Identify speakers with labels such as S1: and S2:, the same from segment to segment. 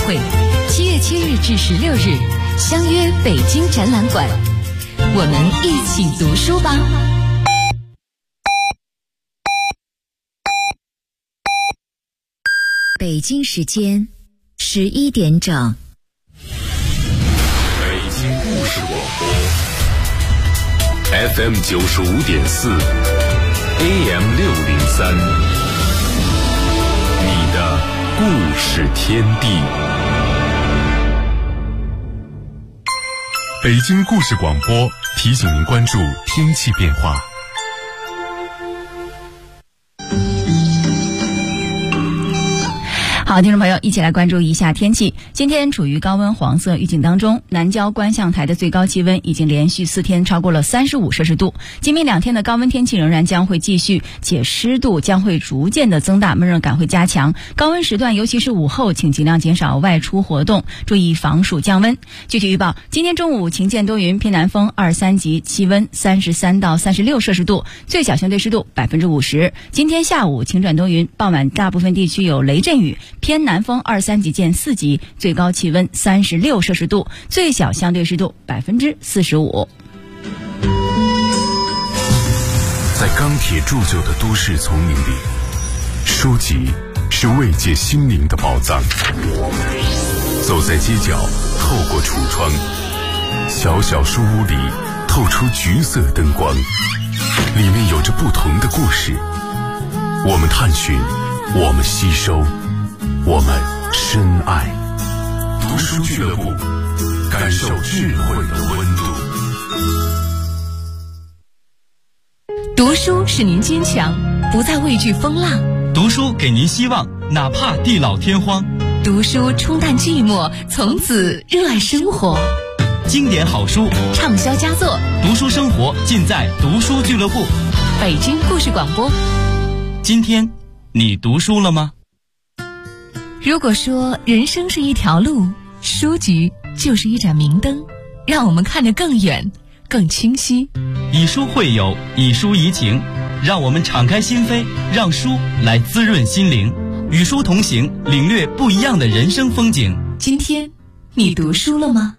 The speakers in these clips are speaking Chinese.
S1: 会，7月7日至16日，相约北京展览馆，我们一起读书吧。北京时间11点整。
S2: 北京故事广播 FM 95.4 AM 603，你的故事天地。北京故事广播提醒您关注天气变化。
S3: 好，听众朋友，一起来关注一下天气。今天处于高温黄色预警当中，南郊观象台的最高气温已经连续4天超过了35摄氏度。今明2天的高温天气仍然将会继续，且湿度将会逐渐的增大，闷热感会加强。高温时段，尤其是午后，请尽量减少外出活动，注意防暑降温。具体预报：今天中午晴间多云，偏南风2、3级，气温33到36摄氏度，最小相对湿度50%。今天下午晴转多云，傍晚大部分地区有雷阵雨。偏南风2、3级见4级，最高气温36摄氏度，最小相对湿度45%。
S2: 在钢铁铸就的都市丛林里，书籍是慰藉心灵的宝藏。走在街角，透过橱窗，小小书屋里透出橘色灯光，里面有着不同的故事。我们探寻，我们吸收，我们深爱。读书俱乐部，感受智慧的温度。
S1: 读书使您坚强，不再畏惧风浪；
S4: 读书给您希望，哪怕地老天荒；
S1: 读书冲淡寂寞，从此热爱生活。
S4: 经典好书，
S1: 畅销佳作，
S4: 读书生活尽在读书俱乐部。
S1: 北京故事广播。
S4: 今天你读书了吗？
S1: 如果说人生是一条路，书局就是一盏明灯，让我们看得更远更清晰。
S4: 以书会友，以书怡情，让我们敞开心扉，让书来滋润心灵，与书同行，领略不一样的人生风景。
S1: 今天你读书了吗？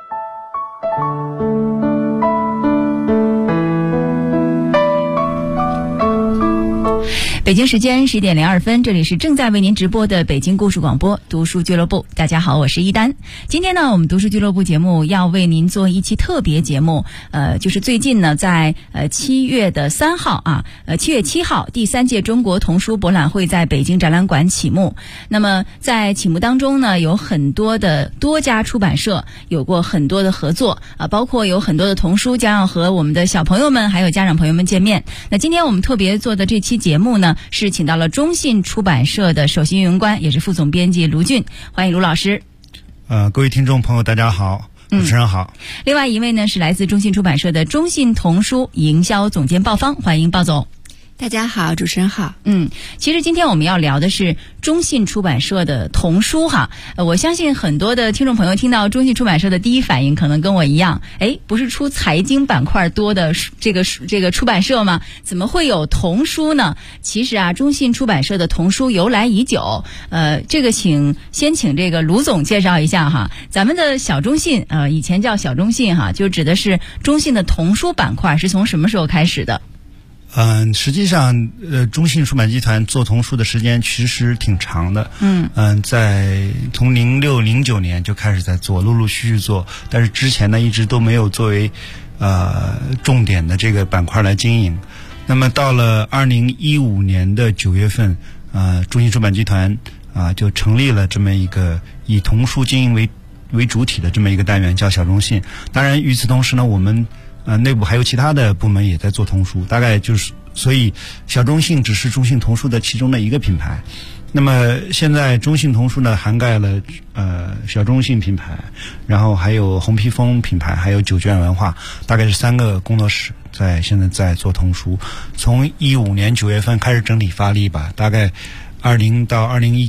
S3: 北京时间11点02分，这里是正在为您直播的北京故事广播读书俱乐部。大家好，我是一丹。今天呢，我们读书俱乐部节目要为您做一期特别节目，就是最近呢，在7月3号啊，7月7号，第3届中国童书博览会在北京展览馆启幕。那么在启幕当中呢，有很多的多家出版社有过很多的合作啊，包括有很多的童书将要和我们的小朋友们还有家长朋友们见面。那今天我们特别做的这期节目呢，是请到了中信出版社的首席运营官，也是副总编辑卢俊，欢迎卢老师。
S5: 各位听众朋友大家好，主持人好。
S3: 另外一位呢是来自中信出版社的中信童书营销总监鲍芳，欢迎鲍总。
S6: 大家好，主持人好。
S3: 其实今天我们要聊的是中信出版社的童书哈。我相信很多的听众朋友听到中信出版社的第一反应可能跟我一样，不是出财经板块多的这个出版社吗？怎么会有童书呢？其实啊，中信出版社的童书由来已久。这个先请这个卢总介绍一下哈。咱们的小中信以前叫小中信哈，就指的是中信的童书板块是从什么时候开始的？
S5: 实际上，中信出版集团做童书的时间其实挺长的。在从06、09年就开始在做，陆陆续续做，但是之前呢一直都没有作为重点的这个板块来经营。那么到了2015年的9月份，中信出版集团就成立了这么一个以童书经营为主体的这么一个单元，叫小中信。当然，与此同时呢，我们内部还有其他的部门也在做童书，大概就是，所以小中信只是中信童书的其中的一个品牌。那么现在中信童书呢，涵盖了小中信品牌，然后还有红披风品牌，还有九卷文化，大概是3个工作室现在在做童书。从15年9月份开始整体发力吧，大概20到2011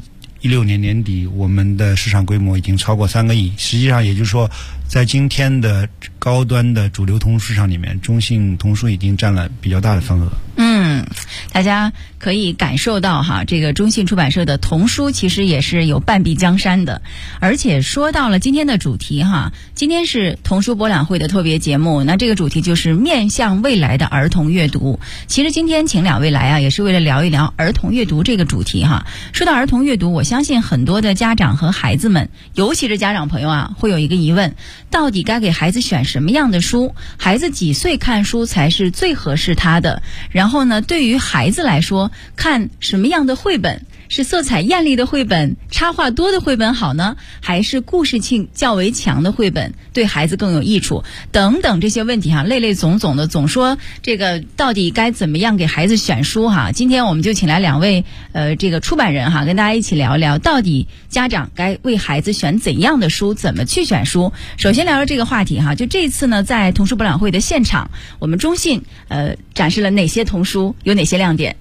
S5: 2016年年底，我们的市场规模已经超过3个亿。实际上，也就是说，在今天的高端的主流童书市场里面，中信童书已经占了比较大的份额。
S3: 大家可以感受到哈，这个中信出版社的童书其实也是有半壁江山的。而且说到了今天的主题哈，今天是童书博览会的特别节目，那这个主题就是面向未来的儿童阅读。其实今天请2位来啊，也是为了聊一聊儿童阅读这个主题哈。说到儿童阅读，我相信很多的家长和孩子们，尤其是家长朋友啊，会有一个疑问：到底该给孩子选什么样的书？孩子几岁看书才是最合适他的？然后呢，对于孩子来说，看什么样的绘本？是色彩艳丽的绘本、插画多的绘本好呢，还是故事性较为强的绘本对孩子更有益处？等等这些问题哈，类类总总的，总说这个到底该怎么样给孩子选书哈？今天我们就请来2位这个出版人哈，跟大家一起聊一聊，到底家长该为孩子选怎样的书，怎么去选书？首先聊聊这个话题哈，就这次呢，在童书博览会的现场，我们中信展示了哪些童书，有哪些亮点？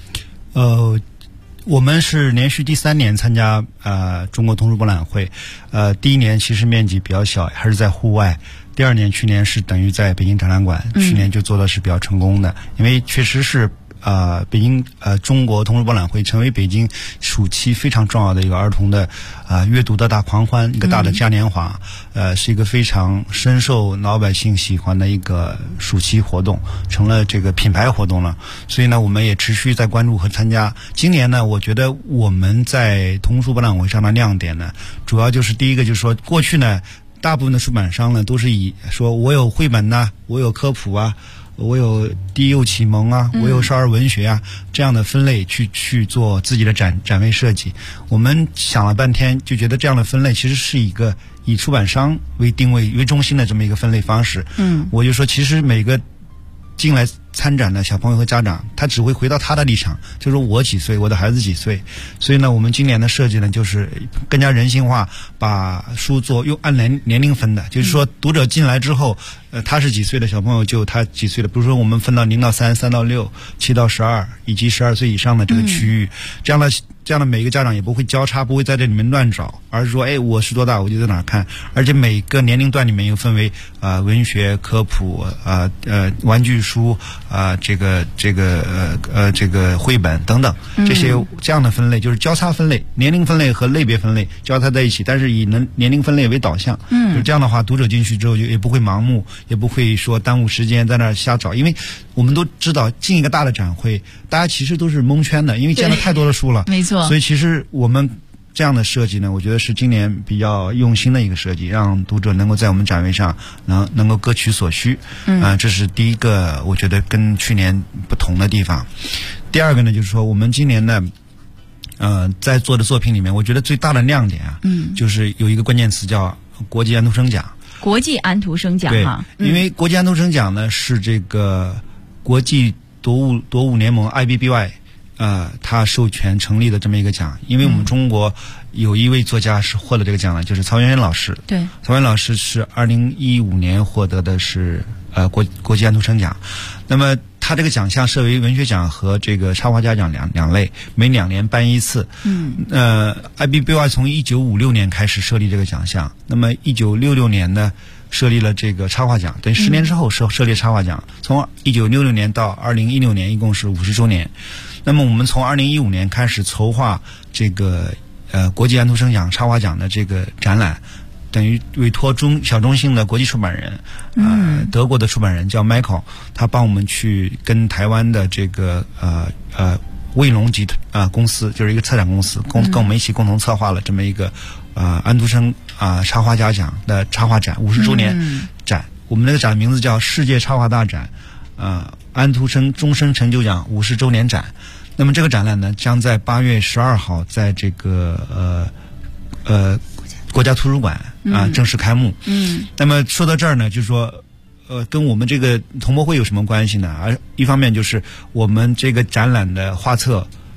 S5: 我们是连续第3年参加中国童书博览会，第1年其实面积比较小，还是在户外。第2年去年是等于在北京展览馆，去年就做的是比较成功的，因为确实是北京中国童书博览会成为北京暑期非常重要的一个儿童的阅读的大狂欢，一个大的嘉年华，是一个非常深受老百姓喜欢的一个暑期活动，成了这个品牌活动了。所以呢，我们也持续在关注和参加。今年呢，我觉得我们在童书博览会上的亮点呢，主要就是第一个就是说，过去呢，大部分的出版商呢都是以说我有绘本呐，我有科普啊，我有低幼启蒙啊，我有少儿文学啊，这样的分类去做自己的展位设计。我们想了半天，就觉得这样的分类其实是一个以出版商为定位为中心的这么一个分类方式。我就说，其实每个进来参展的小朋友和家长，他只会回到他的立场，就是说我几岁，我的孩子几岁。所以呢，我们今年的设计呢，就是更加人性化，把书做按年龄分的，就是说读者进来之后，他是几岁的小朋友就他几岁的，比如说我们分到0到3、3到6、7到12以及12岁以上的这个区域，这样的每一个家长也不会交叉，不会在这里面乱找，而是说，哎，我是多大我就在哪儿看。而且每个年龄段里面又分为文学、科普、玩具书、这个绘本等等，这样的分类就是交叉分类，年龄分类和类别分类交叉在一起，但是以年龄分类为导向。就这样的话，读者进去之后就也不会盲目，也不会说耽误时间在那儿瞎找，因为我们都知道进一个大的展会，大家其实都是蒙圈的，因为见了太多的书了。
S3: 没错。
S5: 所以其实我们这样的设计呢，我觉得是今年比较用心的一个设计，让读者能够在我们展位上能够各取所需。这是第一个我觉得跟去年不同的地方。第二个呢，就是说我们今年呢在做的作品里面，我觉得最大的亮点啊，就是有一个关键词叫国际安徒生奖。
S3: 国际安徒生奖哈，
S5: 因为国际安徒生奖呢是这个国际夺物联盟 IBBY 他授权成立的这么一个奖。因为我们中国有一位作家是获得这个奖的，就是曹元元老师。对，曹元老师是2015年获得的是国际安徒生奖。那么他这个奖项设为文学奖和这个插画家奖两类，每2年颁一次。IBBY 从1956年开始设立这个奖项，那么1966年呢设立了这个插画奖，等于10年之后设立插画奖。从1966年到2016年一共是50周年。那么我们从2015年开始筹划这个国际安徒生奖插画奖的这个展览，等于委托小中信的国际出版人，德国的出版人叫 Michael， 他帮我们去跟台湾的这个卫龙集团公司，就是一个策展公司，跟我们一起共同策划了这么一个安徒生插画家奖的插画展50周年展。我们那个展的名字叫世界插画大展安徒生终身成就奖50周年展。那么这个展览呢，将在8月12号在这个国家图书馆正式开幕。那么说到这儿呢，就是说跟我们这个童博会有什么关系呢？一方面就是我们这个展览的画册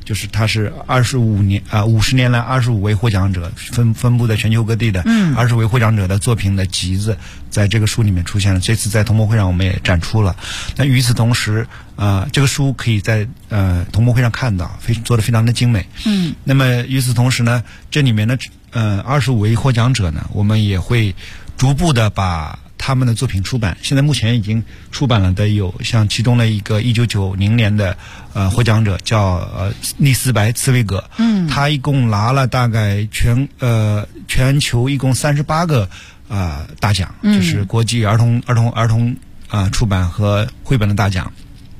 S5: 就是它是50年来25位获奖者分布在全球各地的20位获奖者的作品的集子，在这个书里面出现了。这次在童博会上我们也展出了。那与此同时，这个书可以在童博会上看到，做得非常的精美。那么与此同时呢，这里面的25位获奖者呢，我们也会逐步的把他们的作品出版。现在目前已经出版了的有像其中的一个1990年的获奖者叫利斯白茨威格，他一共拿了大概全球一共38个大奖，就是国际儿童出版和绘本的大奖。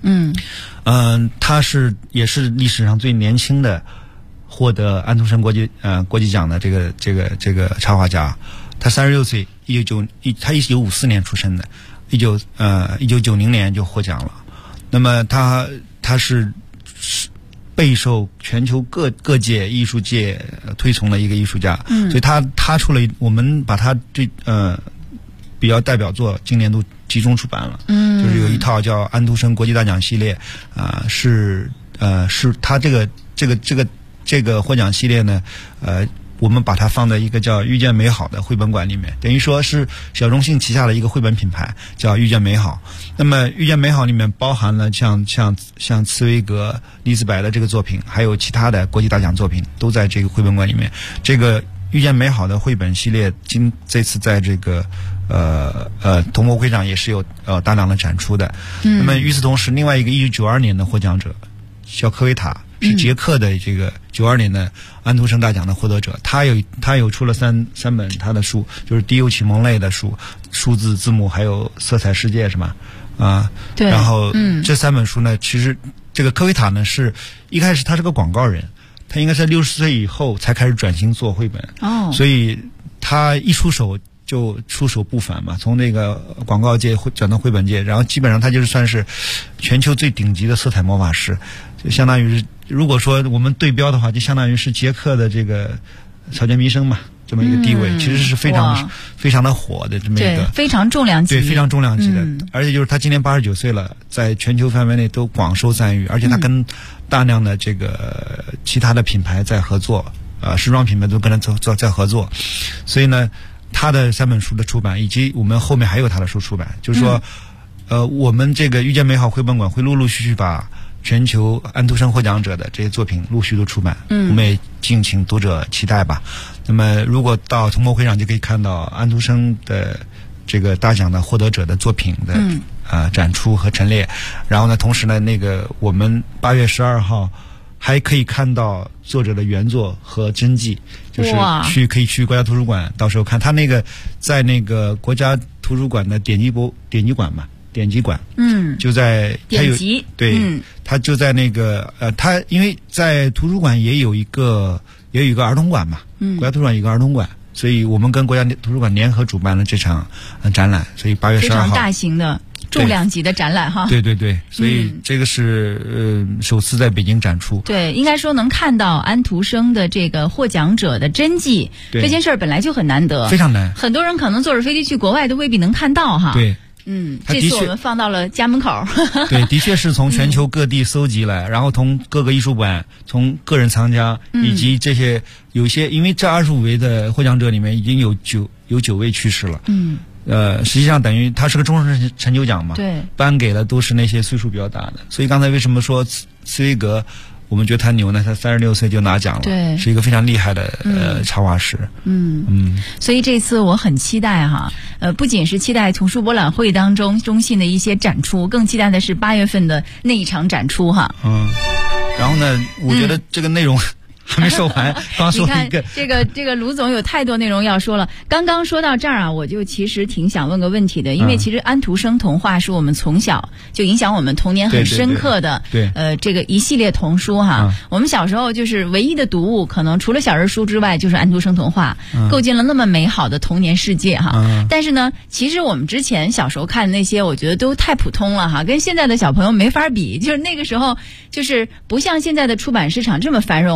S5: 他也是历史上最年轻的获得安徒生国际奖的这个插画家。他36岁，他1954年出生的，1990年就获奖了。那么他是备受全球各界艺术界推崇的一个艺术家，所以他出了，我们把他比较代表作今年都集中出版了，就是有一套叫安徒生国际大奖系列，是他这个获奖系列呢，我们把它放在一个叫遇见美好的绘本馆里面，等于说是小中信旗下的一个绘本品牌，叫遇见美好。那么遇见美好里面包含了像茨威格、利斯白的这个作品，还有其他的国际大奖作品都在这个绘本馆里面。这个遇见美好的绘本系列这次在这个童博会上也是有大量的展出的。那么与此同时，另外一个1992年的获奖者叫科维塔，是捷克的这个92年的安徒生大奖的获得者。他有出了三本他的书，就是低幼启蒙类的书，数字字母还有色彩世界，是吗？对。然后这3本书呢，其实这个科维塔呢是一开始他是个广告人，他应该是60岁以后才开始转型做绘本，所以他一出手就出手不凡嘛，从那个广告界转到绘本界，然后基本上他就是算是全球最顶级的色彩魔法师，就相当于是，如果说我们对标的话，就相当于是捷克的这个草间弥生嘛，这么一个地位，其实是非常的火的这么一个，
S3: 非常重量级，
S5: 对，非常重量级的，而且就是他今年89岁了，在全球范围内都广受赞誉，而且他跟大量的这个其他的品牌在合作，时装品牌都跟他在合作，所以呢，他的3本书的出版，以及我们后面还有他的书出版，就是说，我们这个遇见美好绘本馆会陆陆续续把全球安徒生获奖者的这些作品陆续都出版，我们也敬请读者期待吧。那么如果到童博会上就可以看到安徒生的这个大奖的获得者的作品的展出和陈列，然后呢，同时呢，那个我们8月12号还可以看到作者的原作和真迹，就是可以去国家图书馆，到时候看他那个在那个国家图书馆的典籍馆，就在
S3: 典籍，
S5: 对，他就在那个他因为在图书馆也有一个儿童馆嘛，国家图书馆有一个儿童馆，所以我们跟国家图书馆联合主办了这场展览，所以8月12号非
S3: 常大型的重量级的展览哈。
S5: 对，所以这个是首次在北京展出。
S3: 对，应该说能看到安徒生的这个获奖者的真迹，这件事儿本来就很难得，
S5: 非常难。
S3: 很多人可能坐着飞机去国外都未必能看到哈。
S5: 对。
S3: 这次我们放到了家门口。
S5: 对，的确是从全球各地搜集来，然后从各个艺术馆、从个人藏家以及这些有些，因为这25位的获奖者里面已经有9位去世了。实际上等于他是个终身成就奖嘛，
S3: 对，
S5: 颁给的都是那些岁数比较大的。所以刚才为什么说茨威格，我们觉得他牛呢？他36岁就拿奖了，
S3: 对，
S5: 是一个非常厉害的插画师。
S3: 所以这次我很期待哈，不仅是期待图书博览会当中中信的一些展出，更期待的是8月份的那一场展出哈。
S5: 然后呢，我觉得这个内容还没说完，刚说了一个。
S3: 这个卢总有太多内容要说了。刚刚说到这儿啊，我就其实挺想问个问题的，因为其实安徒生童话是我们从小就影响我们童年很深刻的，这个一系列童书哈。我们小时候就是唯一的读物，可能除了小人书之外，就是安徒生童话，构建了那么美好的童年世界哈。但是呢，其实我们之前小时候看那些，我觉得都太普通了哈，跟现在的小朋友没法比。就是那个时候，就是不像现在的出版市场这么繁荣，还有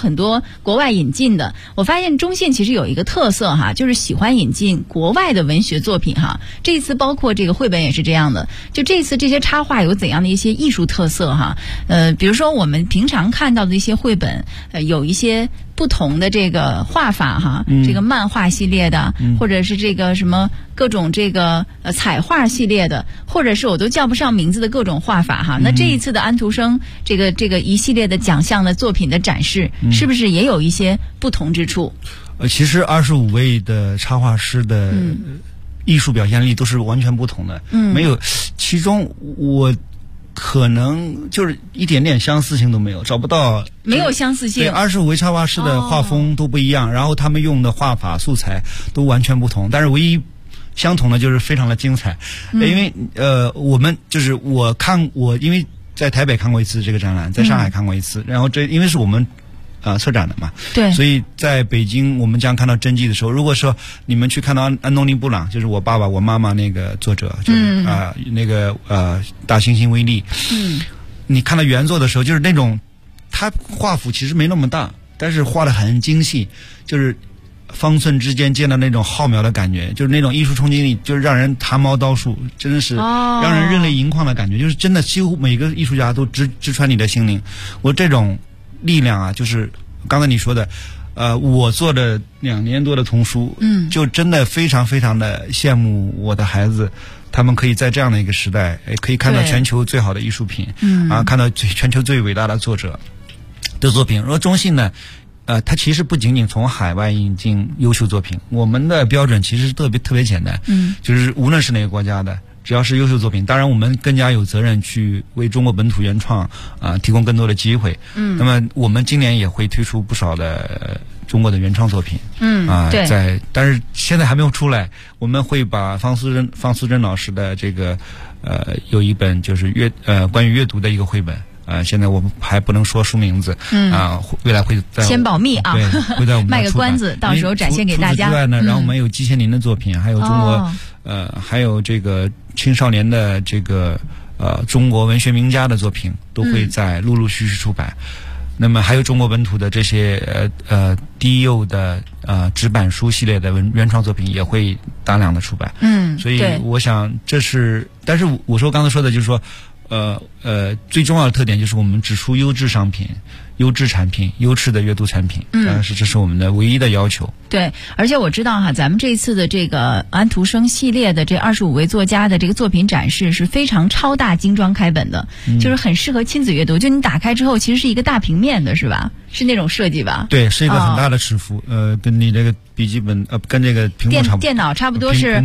S3: 很多国外引进的。我发现中信其实有一个特色哈，就是喜欢引进国外的文学作品哈。这一次包括这个绘本也是这样的。就这次这些插画有怎样的一些艺术特色哈？比如说我们平常看到的一些绘本，有一些不同的这个画法哈，这个漫画系列的，或者是这个什么各种这个彩画系列的，或者是我都叫不上名字的各种画法哈。那这一次的安徒生这个一系列的奖项的作品的展示，是不是也有一些不同之处？
S5: 其实25位的插画师的艺术表现力都是完全不同的，没有其中我可能就是一点点相似性都没有，找不到，
S3: 没有相似性。
S5: 对，25位插画师的画风都不一样，然后他们用的画法素材都完全不同，但是唯一相同的就是非常的精彩。因为我们就是我因为在台北看过一次这个展览，在上海看过一次，然后因为是我们策展的嘛，
S3: 对，
S5: 所以在北京我们将看到真迹的时候，如果说你们去看到安东尼布朗，就是我爸爸我妈妈那个作者，就是那个大猩猩威力，你看到原作的时候，就是那种他画幅其实没那么大，但是画得很精细，就是方寸之间见到那种浩渺的感觉，就是那种艺术冲击力，就是让人汗毛倒竖，真的是让人热泪盈眶的感觉，就是真的几乎每个艺术家都直穿你的心灵。我这种力量啊，就是刚才你说的，我做的2年多的童书，就真的非常非常的羡慕我的孩子，他们可以在这样的一个时代，可以看到全球最好的艺术品，看到全球最伟大的作者的作品。而中信呢，它其实不仅仅从海外引进优秀作品，我们的标准其实特别简单，就是无论是哪个国家的，只要是优秀作品，当然我们更加有责任去为中国本土原创提供更多的机会。那么我们今年也会推出不少的中国的原创作品。对，但是现在还没有出来。我们会把方素珍老师的这个有一本就是关于阅读的一个绘本。现在我们还不能说书名字，未来会在
S3: 先保密啊，
S5: 对，会在我们
S3: 卖个关子，到时候展现给大家。
S5: 除此之外呢，然后我们有季羡林的作品，还有中国还有这个青少年的这个中国文学名家的作品，都会在陆续出版。那么还有中国本土的这些低幼的纸板书系列的原创作品也会大量的出版。所以我想这是，但是我说刚才说的就是说。最重要的特点就是我们只出优质商品、优质产品、优质的阅读产品，这是我们的唯一的要求。
S3: 对，而且我知道哈，咱们这一次的这个安徒生系列的这25位作家的这个作品展示是非常超大精装开本的，就是很适合亲子阅读。就你打开之后，其实是一个大平面的，是吧？是那种设计吧？
S5: 对，是一个很大的尺幅，跟你这个笔记本跟这个屏幕差不多，
S3: 电脑差不多是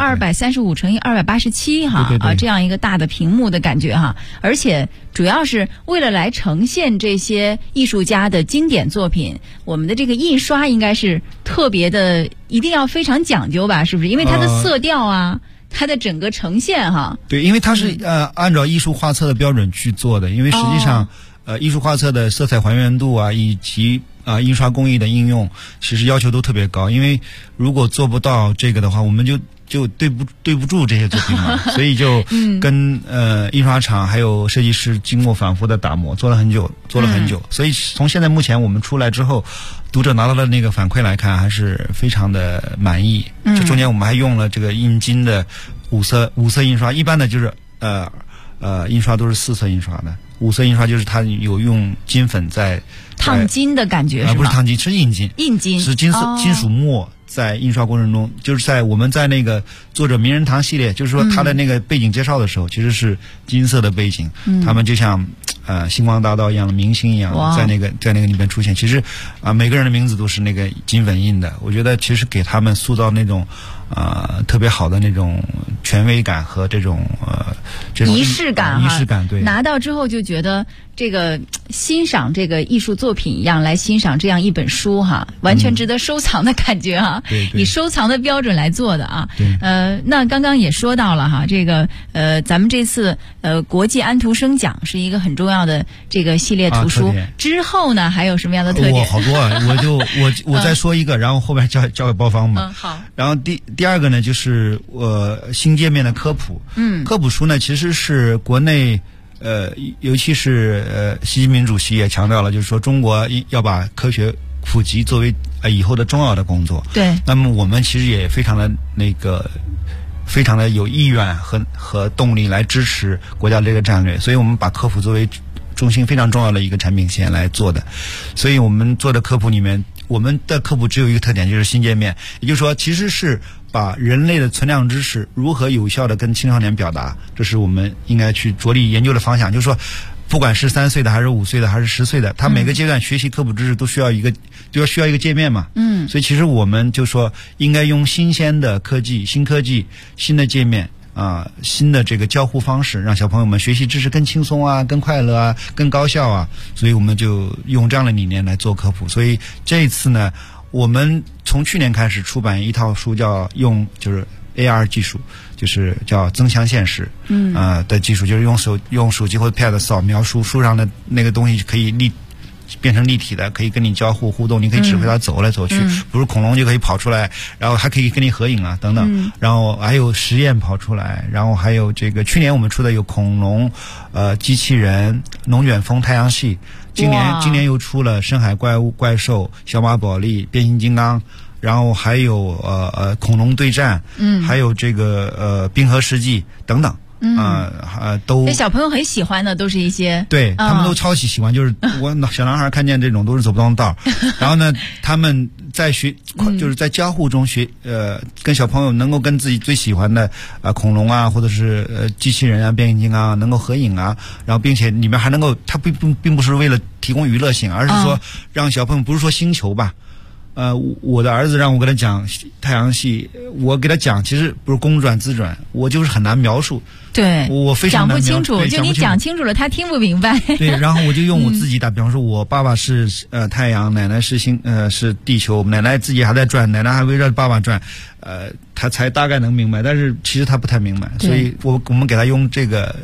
S3: 235乘以287哈，
S5: 对，
S3: 这样一个大的屏幕的感觉哈。而且主要是为了来呈现这些艺术家的经典作品，我们的这个印刷应该是特别的，一定要非常讲究吧？是不是？因为它的色调啊。它的整个呈现哈，
S5: 对，因为它是按照艺术画册的标准去做的，因为实际上艺术画册的色彩还原度啊，以及印刷工艺的应用，其实要求都特别高。因为如果做不到这个的话，我们就对不住这些作品嘛，所以就跟印刷厂还有设计师经过反复的打磨，做了很久。所以从现在目前我们出来之后，读者拿到的那个反馈来看，还是非常的满意。这中间我们还用了这个印金的五色印刷，一般的就是印刷都是4色印刷的，5色印刷就是它有用金粉在
S3: 烫金的感觉是吧？
S5: 不是烫金，是印金，是金属墨。在印刷过程中，就是我们在那个作者名人堂系列，就是说他的那个背景介绍的时候，其实是金色的背景，他们就像星光大道一样的明星一样，在那个里面出现。其实每个人的名字都是那个金粉印的。我觉得其实给他们塑造那种特别好的那种权威感和这种
S3: 仪式感
S5: 仪式感。对，
S3: 拿到之后就觉得这个欣赏这个艺术作品一样来欣赏这样一本书哈，完全值得收藏的感觉哈。
S5: 对，
S3: 以收藏的标准来做的啊。
S5: 对，
S3: 那刚刚也说到了哈，这个咱们这次国际安徒生奖是一个很重要的这个系列图书。之后呢，还有什么样的特点？
S5: 好多啊，我再说一个，然后后边交给包方嘛。
S3: 好。
S5: 然后第二个呢，就是新界面的科普。科普书呢，其实是国内尤其是习近平主席也强调了，就是说中国要把科学普及作为以后的重要的工作。
S3: 对。
S5: 那么我们其实也非常的非常的有意愿和动力来支持国家的这个战略，所以我们把科普作为中心非常重要的一个产品线来做的。所以我们做的科普里面，我们的科普只有一个特点，就是新界面，也就是说其实是把人类的存量知识如何有效的跟青少年表达，这是我们应该去着力研究的方向。就是说不管是3岁的还是5岁的还是10岁的，他每个阶段学习科普知识都需要一个界面嘛。所以其实我们就说应该用新鲜的科技、新科技、新的界面新的这个交互方式，让小朋友们学习知识更轻松啊，更快乐啊，更高效啊。所以我们就用这样的理念来做科普。所以这一次呢，我们从去年开始出版一套书，就是 AR 技术，就是叫增强现实的技术，就是用手机或者 Pad 扫描书上的那个东西可以变成立体的，可以跟你交互互动，你可以指挥它走来走去，不是恐龙就可以跑出来，然后还可以跟你合影啊等等，然后还有实验跑出来，然后还有这个去年我们出的有恐龙、机器人、龙卷风、太阳系，今年又出了深海怪物、怪兽、小马宝莉、变形金刚，然后还有恐龙对战，还有这个冰河世纪等等。都
S3: 小朋友很喜欢的，都是一些
S5: 对他们都超级喜欢。就是我小男孩看见这种都是走不动道，然后呢，他们在就是在交互中跟小朋友能够跟自己最喜欢的恐龙啊，或者是机器人啊、变形金刚啊能够合影啊，然后并且里面还能够，它并不是为了提供娱乐性，而是说让小朋友不是说星球吧。我的儿子让我给他讲太阳系，我给他讲其实不是公转自转，我就是很难描述。
S3: 对，
S5: 我非常难
S3: 讲不清楚，就你讲清楚了，他听不明白。
S5: 对，然后我就用我自己打比方说，我爸爸是太阳，奶奶是是地球，奶奶自己还在转，奶奶还围绕爸爸转，他才大概能明白，但是其实他不太明白，所以我们给他用这个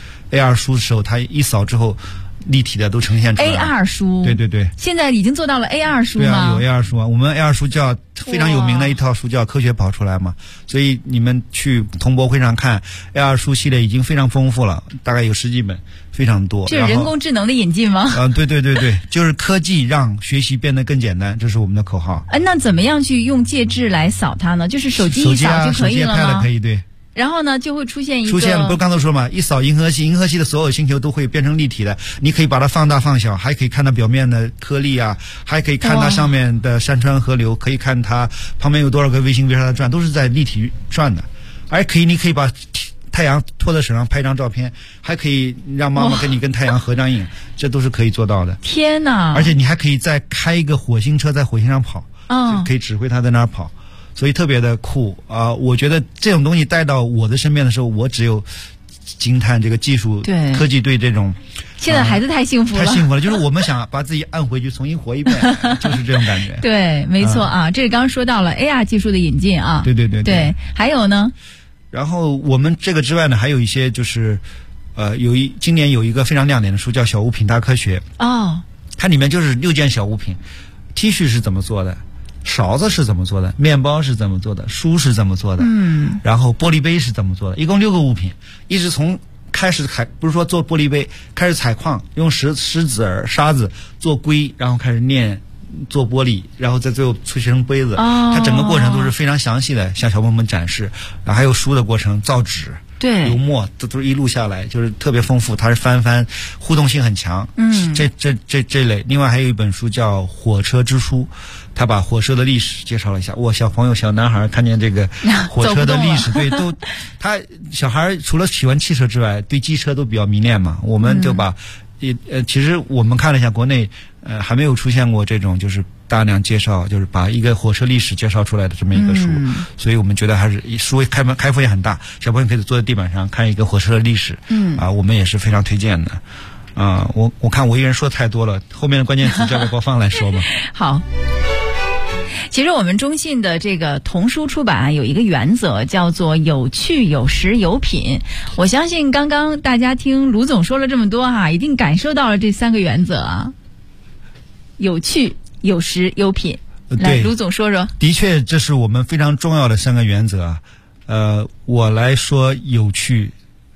S5: AR 书的时候，他一扫之后。立体的都呈现出来。
S3: AR 书，
S5: 对对对，
S3: 现在已经做到了 AR 书吗？
S5: 对啊，有 AR 书啊。我们 AR 书叫非常有名的一套书叫《科学跑出来》嘛，所以你们去童博会上看 AR 书系列已经非常丰富了，大概有10几本，非常多。
S3: 这是人工智能的引进吗？
S5: 对对对对，就是科技让学习变得更简单，这是我们的口号。
S3: 那怎么样去用介质来扫它呢？就是手机一扫就可以了吗？
S5: 手机 Pad 可以，对。
S3: 然后呢，就会出现
S5: 不是刚才说嘛，一扫银河系的所有星球都会变成立体的，你可以把它放大放小，还可以看到表面的颗粒啊，还可以看它上面的山川河流，可以看它旁边有多少个卫星围着它转，都是在立体转的。你可以把太阳拖在手上拍一张照片，还可以让妈妈跟太阳合张影，这都是可以做到的。
S3: 天哪！
S5: 而且你还可以再开一个火星车在火星上跑，可以指挥它在那儿跑。所以特别的酷啊！我觉得这种东西带到我的身边的时候，我只有惊叹这个技术、科技对这种。
S3: 现在孩子太幸福了，
S5: 太幸福了！就是我们想把自己按回去，重新活一遍，就是这种感觉。
S3: 对，没错啊，这是刚刚说到了 AR 技术的引进啊。
S5: 对对对
S3: 对，还有呢？
S5: 然后我们这个之外呢，还有一些就是今年有一个非常亮点的书叫《小物品大科学》
S3: 哦，
S5: 它里面就是6件小物品 ，T 恤是怎么做的？勺子是怎么做的？面包是怎么做的？书是怎么做的？然后玻璃杯是怎么做的？一共6个物品，一直从开始不是说做玻璃杯，开始采矿，用石子儿、沙子做硅，然后开始炼做玻璃，然后在最后出成杯子。它整个过程都是非常详细的向小朋友们展示，然后还有书的过程，造纸。
S3: 对，
S5: 油墨都是一路下来，就是特别丰富。它是翻，互动性很强。这类。另外还有一本书叫《火车之书》，他把火车的历史介绍了一下。小朋友、小男孩看见这个火车的历史，对，他小孩除了喜欢汽车之外，对机车都比较迷恋嘛。我们就把其实我们看了一下国内还没有出现过这种就是大量介绍，就是把一个火车历史介绍出来的这么一个书，所以我们觉得还是书开幅也很大，小朋友可以坐在地板上看一个火车的历史，我们也是非常推荐的。我看我一人说太多了，后面的关键词交给国芳来说吧。
S3: 好。其实我们中信的这个童书出版有一个原则，叫做有趣、有实、有品。我相信刚刚大家听卢总说了这么多一定感受到了这3个原则啊：有趣、有实、有品。来，卢总说说。
S5: 的确，这是我们非常重要的3个原则啊。我来说有趣。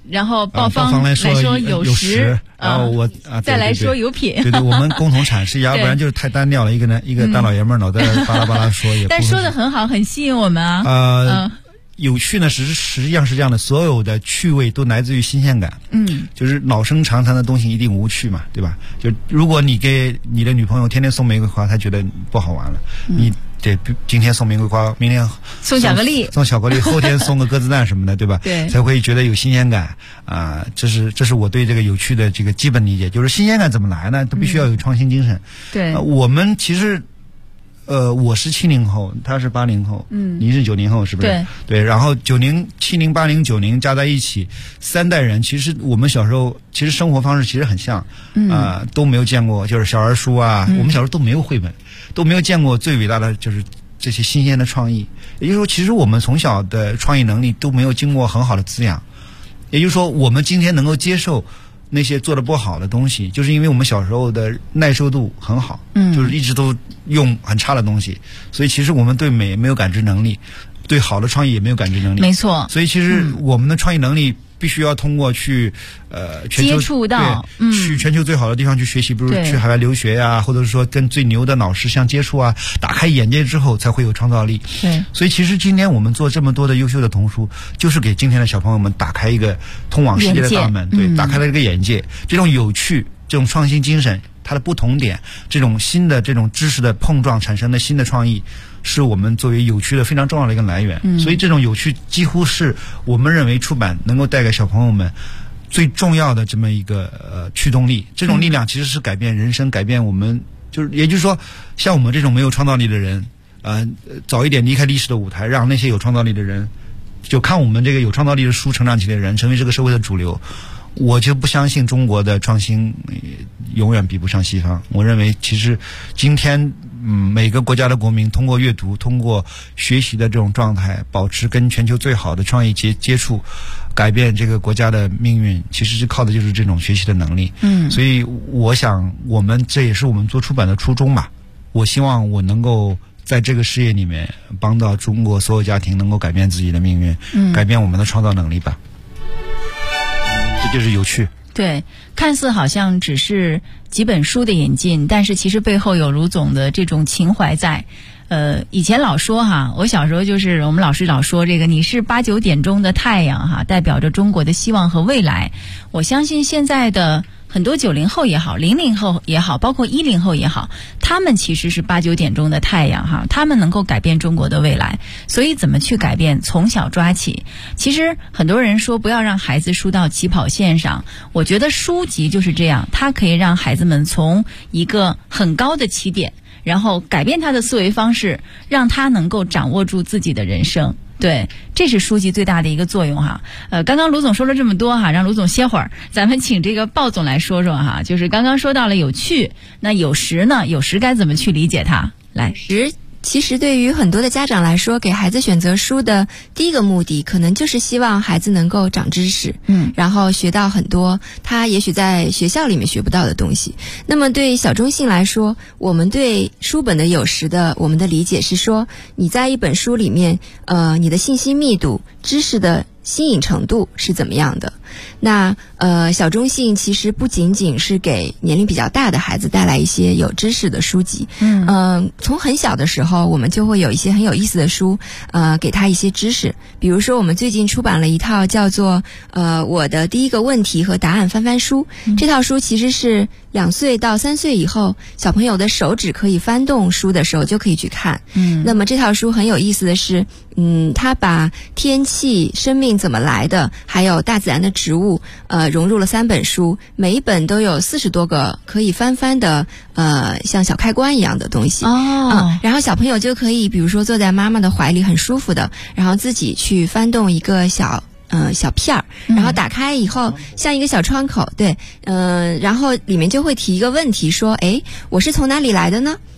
S3: 然后鲍
S5: 方
S3: 来
S5: 说
S3: 有
S5: 食，然后我
S3: 再来说有品，
S5: 对，我们共同阐释，要不然就是太单调了。一个大老爷们儿脑袋巴拉巴拉说也。
S3: 但说的很好，很吸引我们啊。
S5: 有趣呢，实际上是这样的，所有的趣味都来自于新鲜感。就是老生常谈的东西一定无趣嘛，对吧？就如果你给你的女朋友天天送玫瑰花，她觉得不好玩了。你得今天送玫瑰花，明天
S3: 送巧克力，
S5: 后天送个鸽子蛋什么的，对吧？
S3: 对，
S5: 才会觉得有新鲜感啊。这是我对这个有趣的这个基本理解。就是新鲜感怎么来呢？它必须要有创新精神。
S3: 对，
S5: 我们其实。我是70后，他是80后，您是90后，是不是？对，然后90、70、80、90加在一起，3代人，其实我们小时候其实生活方式其实很像，都没有见过，就是小儿书啊，我们小时候都没有绘本，都没有见过最伟大的就是这些新鲜的创意。也就是说，其实我们从小的创意能力都没有经过很好的滋养。也就是说，我们今天能够接受那些做的不好的东西，就是因为我们小时候的耐受度很好，就是一直都用很差的东西，所以其实我们对美没有感知能力，对好的创意也没有感知能力。
S3: 没错，
S5: 所以其实我们的创意能力必须要通过去
S3: 接触到
S5: 去全球最好的地方去学习，比如去海外留学呀，或者是说跟最牛的老师相接触啊，打开眼界之后才会有创造力。
S3: 对，
S5: 所以其实今天我们做这么多的优秀的童书，就是给今天的小朋友们打开一个通往世界的大门，对，打开了这个眼界。这种有趣，这种创新精神，它的不同点，这种新的这种知识的碰撞产生的新的创意，是我们作为有趣的非常重要的一个来源。所以这种有趣几乎是我们认为出版能够带给小朋友们最重要的这么一个驱动力。这种力量其实是改变人生，改变我们，就是也就是说，像我们这种没有创造力的人，早一点离开历史的舞台，让那些有创造力的人，就看我们这个有创造力的书成长起来的人，成为这个社会的主流。我就不相信中国的创新永远比不上西方。我认为其实今天每个国家的国民通过阅读，通过学习的这种状态，保持跟全球最好的创意接触，改变这个国家的命运，其实是靠的就是这种学习的能力。所以我想我们这也是我们做出版的初衷吧。我希望我能够在这个事业里面帮到中国所有家庭能够改变自己的命运，改变我们的创造能力吧。这就是有趣。
S3: 对，看似好像只是几本书的引进，但是其实背后有卢总的这种情怀在。以前老说哈，我小时候就是我们老师老说这个你是8、9点钟的太阳哈，代表着中国的希望和未来。我相信现在的很多90后也好，00后也好，包括10后也好，他们其实是8、9点钟的太阳哈，他们能够改变中国的未来。所以怎么去改变，从小抓起。其实很多人说不要让孩子输到起跑线上，我觉得书籍就是这样，它可以让孩子们从一个很高的起点，然后改变他的思维方式，让他能够掌握住自己的人生。对，这是书籍最大的一个作用哈。刚刚卢总说了这么多哈，让卢总歇会儿，咱们请这个鲍总来说说哈。就是刚刚说到了有趣，那有时呢？有时该怎么去理解它？来，
S6: 其实对于很多的家长来说，给孩子选择书的第一个目的，可能就是希望孩子能够长知识，然后学到很多他也许在学校里面学不到的东西。那么对小中性来说，我们对书本的有时的我们的理解是说，你在一本书里面，你的信息密度、知识的新颖程度是怎么样的？那小中性其实不仅仅是给年龄比较大的孩子带来一些有知识的书籍，从很小的时候我们就会有一些很有意思的书，给他一些知识。比如说我们最近出版了一套叫做我的第一个问题和答案翻翻书，这套书其实是2岁到3岁以后小朋友的手指可以翻动书的时候就可以去看。那么这套书很有意思的是，它把天气、生命怎么来的，还有大自然的植物，融入了3本书，每一本都有40多个可以翻的，像小开关一样的东西。然后小朋友就可以，比如说坐在妈妈的怀里，很舒服的，然后自己去翻动一个小片儿，然后打开以后像一个小窗口，对，然后里面就会提一个问题说，我是从哪里来的呢？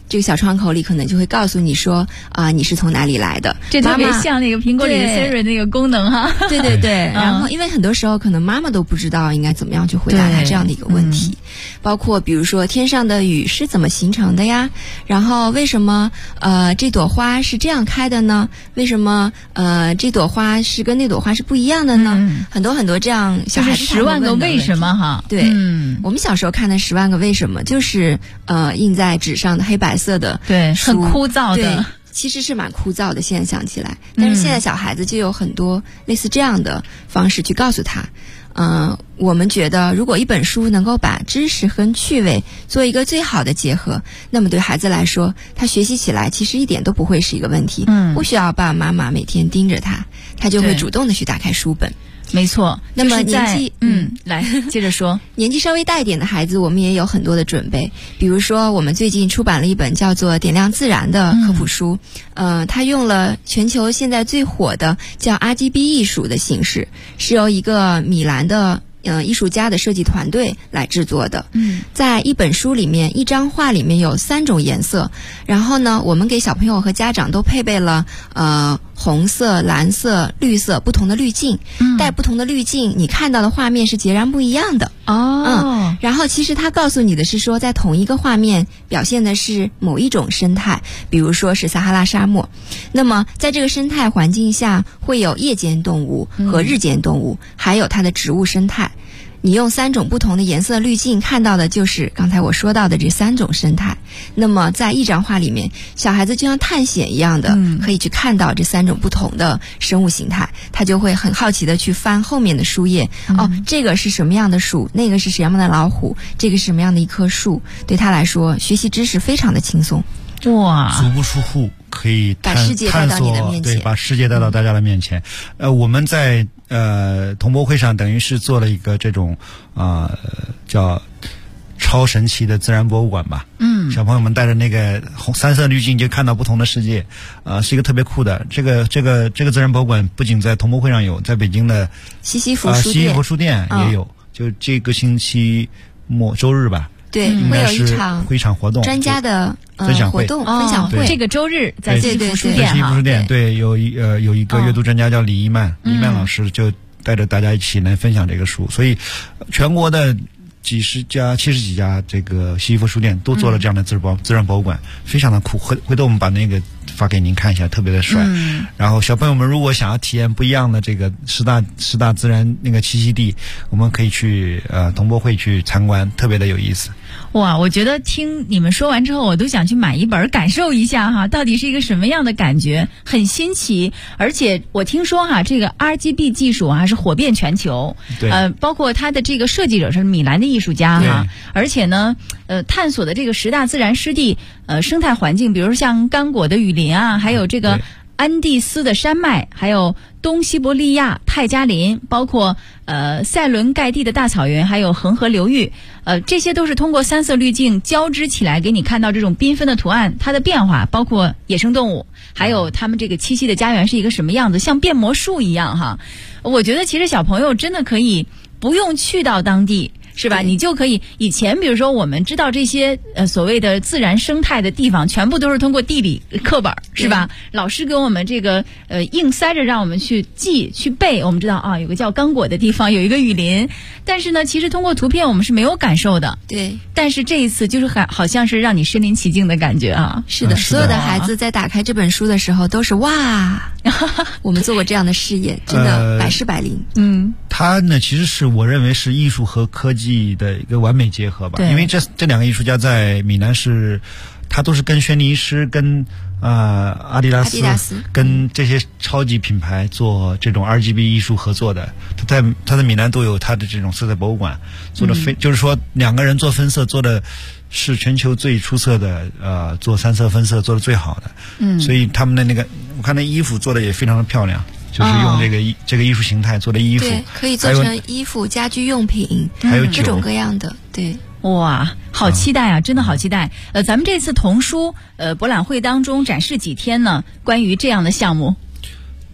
S6: 这个小窗口里可能就会告诉你说你是从哪里来的。
S3: 这特别像那个苹果里的 Siri 那个功能哈。
S6: 对对对，然后因为很多时候可能妈妈都不知道应该怎么样去回答他这样的一个问题，包括比如说天上的雨是怎么形成的呀？然后为什么这朵花是这样开的呢？为什么这朵花是跟那朵花是不一样的呢？很多很多这样小孩子
S3: 就是10万个为什么哈。
S6: 对，我们小时候看的10万个为什么就是印在纸上的黑白色的，
S3: 对，很枯燥的。
S6: 其实是蛮枯燥的，现在想起来。但是现在小孩子就有很多类似这样的方式去告诉他。我们觉得如果一本书能够把知识和趣味做一个最好的结合，那么对孩子来说，他学习起来其实一点都不会是一个问题。不需要爸爸妈妈每天盯着他就会主动的去打开书本。
S3: 没错，
S6: 那么年纪
S3: 来接着说，
S6: 年纪稍微大一点的孩子，我们也有很多的准备。比如说，我们最近出版了一本叫做《点亮自然》的科普书，它用了全球现在最火的叫 RGB 艺术的形式，是由一个米兰的艺术家的设计团队来制作的。在一本书里面，一张画里面有3种颜色，然后呢，我们给小朋友和家长都配备了红色、蓝色、绿色不同的滤镜，带不同的滤镜，你看到的画面是截然不一样的。然后其实它告诉你的是说，在同一个画面表现的是某一种生态，比如说是撒哈拉沙漠。那么在这个生态环境下，会有夜间动物和日间动物，还有它的植物生态。你用3种不同的颜色滤镜看到的就是刚才我说到的这3种生态。那么在一张画里面，小孩子就像探险一样的，可以去看到这3种不同的生物形态，他就会很好奇的去翻后面的书页。这个是什么样的鼠，那个是什么样的老虎，这个是什么样的一棵树，对他来说学习知识非常的轻松。
S3: 哇，
S5: 足不出户可以
S6: 把世界带到你的面前，
S5: 对，把世界带到大家的面前。我们在童博会上等于是做了一个这种叫超神奇的自然博物馆吧。小朋友们带着那个3色滤镜就看到不同的世界，是一个特别酷的。这个自然博物馆不仅在童博会上有，在北京的
S6: 西西弗书店
S5: 也有。就这个星期周日吧。
S6: 对，会有一场
S5: 活动，
S6: 专家的
S5: 分享会。
S6: 分享会。
S3: 这个周日在西服书店
S5: 西服书店，对，有一个阅读专家叫李一曼老师，就带着大家一起来分享这个书。所以全国的70几家这个西服书店都做了这样的自然博物馆，非常的酷。回头我们把那个发给您看一下，特别的帅。然后小朋友们如果想要体验不一样的这个十大自然那个栖息地，我们可以去童博会去参观，特别的有意思。
S3: 哇，我觉得听你们说完之后，我都想去买一本感受一下哈，到底是一个什么样的感觉，很新奇。而且我听说哈，这个 RGB 技术是火遍全球。
S5: 对，
S3: 包括它的这个设计者是米兰的艺术家哈，而且呢，探索的这个10大自然湿地生态环境，比如像刚果的雨林还有这个安第斯的山脉，还有东西伯利亚泰加林，包括塞伦盖蒂的大草原，还有恒河流域，这些都是通过3色滤镜交织起来，给你看到这种缤纷的图案，它的变化，包括野生动物，还有他们这个栖息的家园是一个什么样子，像变魔术一样哈。我觉得其实小朋友真的可以不用去到当地，是吧？你就可以，以前比如说我们知道这些所谓的自然生态的地方，全部都是通过地理课本，是吧？老师给我们这个硬塞着让我们去记去背，我们知道有个叫刚果的地方，有一个雨林，但是呢，其实通过图片我们是没有感受的。
S6: 对。
S3: 但是这一次就是好像是让你身临其境的感觉啊。
S6: 是的，所有的孩子在打开这本书的时候都是哇，我们做过这样的试验，真的百试百灵。
S5: 它呢，其实是我认为是艺术和科技的一个完美结合吧。因为这2个艺术家在米兰他都是跟轩尼诗、跟阿迪达斯跟这些超级品牌做这种 RGB 艺术合作的。他在米兰都有他的这种色彩博物馆，做的就是说2个人做分色做的是全球最出色的，做3色分色做的最好的。所以他们的那个，我看那衣服做的也非常的漂亮。就是用这个艺术形态做的衣服，
S6: 对，可以做成衣服、家居用品，
S5: 还有
S6: 各种各样的，对。
S3: 哇，好期待啊！真的好期待。咱们这次童书博览会当中展示几天呢？关于这样的项目，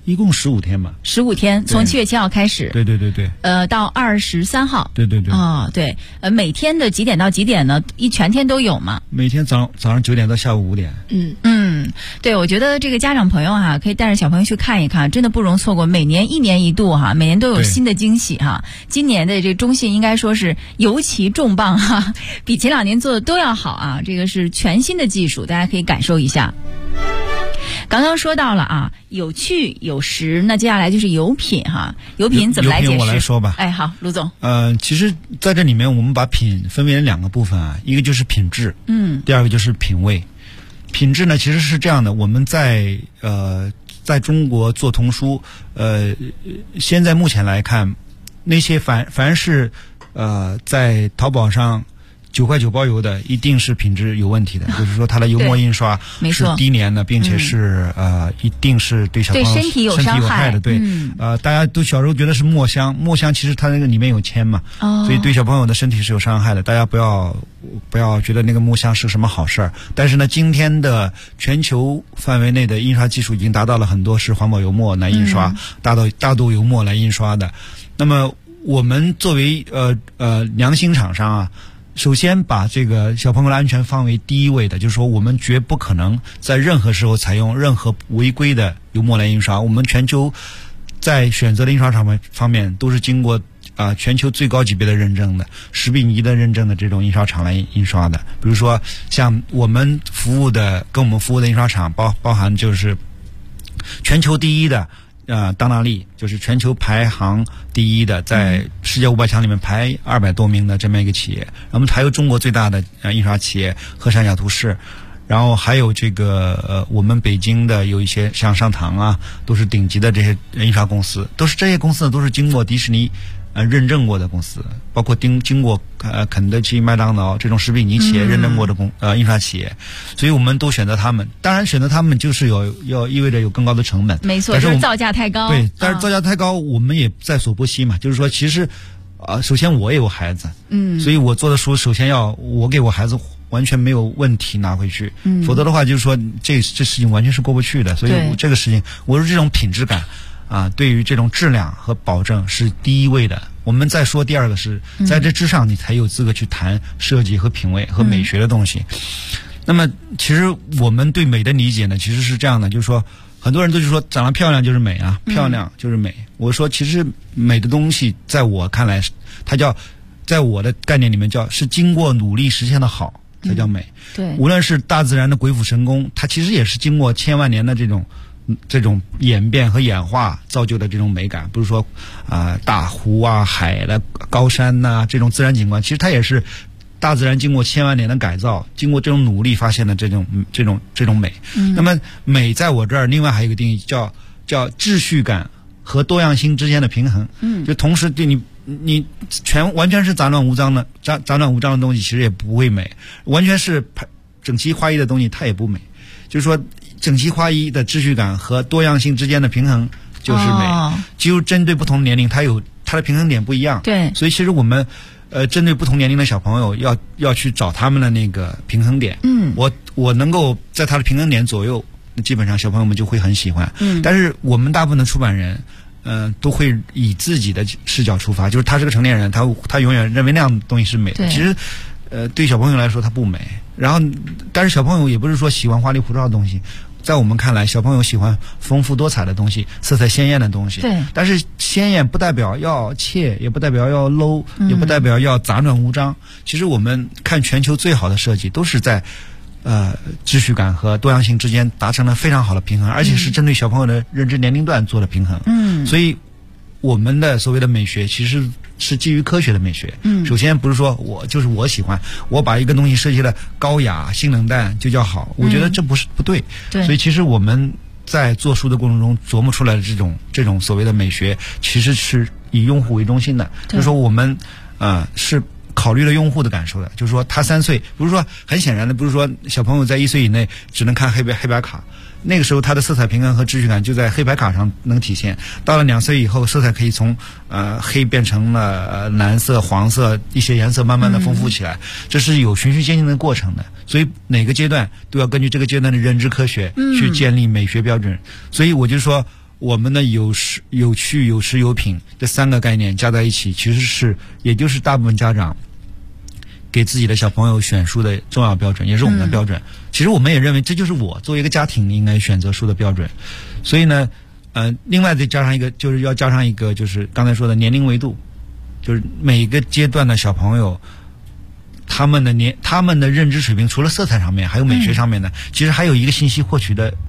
S5: 一共15天吧
S3: ，15天，从7月7号开始。
S5: 对对对对。
S3: 到23号。
S5: 对对对。
S3: 对，每天的几点到几点呢？全天都有吗？
S5: 每天早上9点到下午5点。
S3: 对，我觉得这个家长朋友可以带着小朋友去看一看，真的不容错过。每年1年1度每年都有新的惊喜今年的这中信应该说是尤其重磅比前2年做的都要好这个是全新的技术，大家可以感受一下。刚刚说到了有趣有实，那接下来就是有品有品怎么来解释？
S5: 有品我来说吧。
S3: 好，卢总。
S5: 其实在这里面我们把品分为2个部分一个就是品质，第二个就是品味。品质呢其实是这样的，我们在中国做童书，现在目前来看，那些凡是在淘宝上9块9包邮的，一定是品质有问题的，就是说它的油墨印刷是低廉的，并且是一定是对小朋友
S3: 身体有
S5: 害的。对，大家都小时候觉得是墨香其实它那个里面有铅嘛，所以对小朋友的身体是有伤害的。大家不要觉得那个墨香是什么好事儿。但是呢，今天的全球范围内的印刷技术已经达到了很多是环保油墨来印刷，大豆油墨来印刷的。那么我们作为良心厂商首先把这个小朋友的安全放为第一位的，就是说我们绝不可能在任何时候采用任何违规的油墨来印刷。我们全球在选择的印刷厂方面都是经过全球最高级别的认证的10比1的认证的这种印刷厂来印刷的。比如说像跟我们服务的印刷厂包含就是全球第一的当纳利，就是全球排行第一的，在世界500强里面排200多名的这么一个企业。我们还有中国最大的印刷企业鹤山小图式，然后还有这个我们北京的有一些像上堂都是顶级的这些印刷公司，这些公司呢都是经过迪士尼认证过的公司，包括经过肯德基、麦当劳这种食品级企业认证过的印刷企业，所以我们都选择他们。当然选择他们就是意味着有更高的成本，
S3: 没错，就是造价太高。
S5: 对，但是造价太高，我们也在所不惜嘛。就是说，其实首先我也有孩子，所以我做的书首先我给我孩子完全没有问题拿回去，否则的话就是说这事情完全是过不去的。所以这个事情，我说这种品质感对于这种质量和保证是第一位的。我们再说第二个是在这之上，你才有资格去谈设计和品味和美学的东西。那么其实我们对美的理解呢，其实是这样的，就是说很多人都是说长得漂亮就是美漂亮就是美。我说其实美的东西在我看来，它在我的概念里面是经过努力实现的好才叫美。
S3: 对，
S5: 无论是大自然的鬼斧神工，它其实也是经过千万年的这种演变和演化造就的这种美感。比如说大湖海的高山这种自然景观，其实它也是大自然经过千万年的改造，经过这种努力发现的这种美。那么美在我这儿另外还有一个定义叫秩序感和多样性之间的平衡。就同时对你完全是杂乱无章的东西其实也不会美，完全是整齐划一的东西它也不美。就是说整齐划一的秩序感和多样性之间的平衡就是美。就针对不同年龄它的平衡点不一样。
S3: 对，
S5: 所以其实我们针对不同年龄的小朋友要去找他们的那个平衡点。我能够在他的平衡点左右，基本上小朋友们就会很喜欢。但是我们大部分的出版人都会以自己的视角出发，就是他是个成年人，他永远认为那样的东西是美的。其实对小朋友来说它不美。然后但是小朋友也不是说喜欢花里胡哨的东西，在我们看来小朋友喜欢丰富多彩的东西，色彩鲜艳的东西。
S3: 对，但
S5: 是鲜艳不代表要怯，也不代表要 low，也不代表要杂乱无章。其实我们看全球最好的设计都是在秩序感和多样性之间达成了非常好的平衡，而且是针对小朋友的认知年龄段做的平衡。所以我们的所谓的美学其实是基于科学的美学。首先不是说我喜欢，我把一个东西设计的高雅性冷淡就叫好，我觉得这不对。所以其实我们在做书的过程中琢磨出来的这种所谓的美学，其实是以用户为中心的。就是说我们是考虑了用户的感受的。就是说他3岁，不是说很显然的，不是说小朋友在1岁以内只能看黑白卡，那个时候它的色彩平衡和秩序感就在黑白卡上能体现。到了2岁以后，色彩可以从黑变成了蓝色、黄色，一些颜色慢慢的丰富起来，这是有循序渐进的过程的。所以哪个阶段都要根据这个阶段的认知科学去建立美学标准。所以我就说我们的有趣、有实、有品这3个概念加在一起，其实也就是大部分家长给自己的小朋友选书的重要标准，也是我们的标准。其实我们也认为这就是我作为一个家庭应该选择书的标准。所以呢，另外再加上一个，就是要加上一个，就是刚才说的年龄维度，就是每一个阶段的小朋友。他们的认知水平，除了色彩上面，还有美学上面呢，其实还有一个信息获取的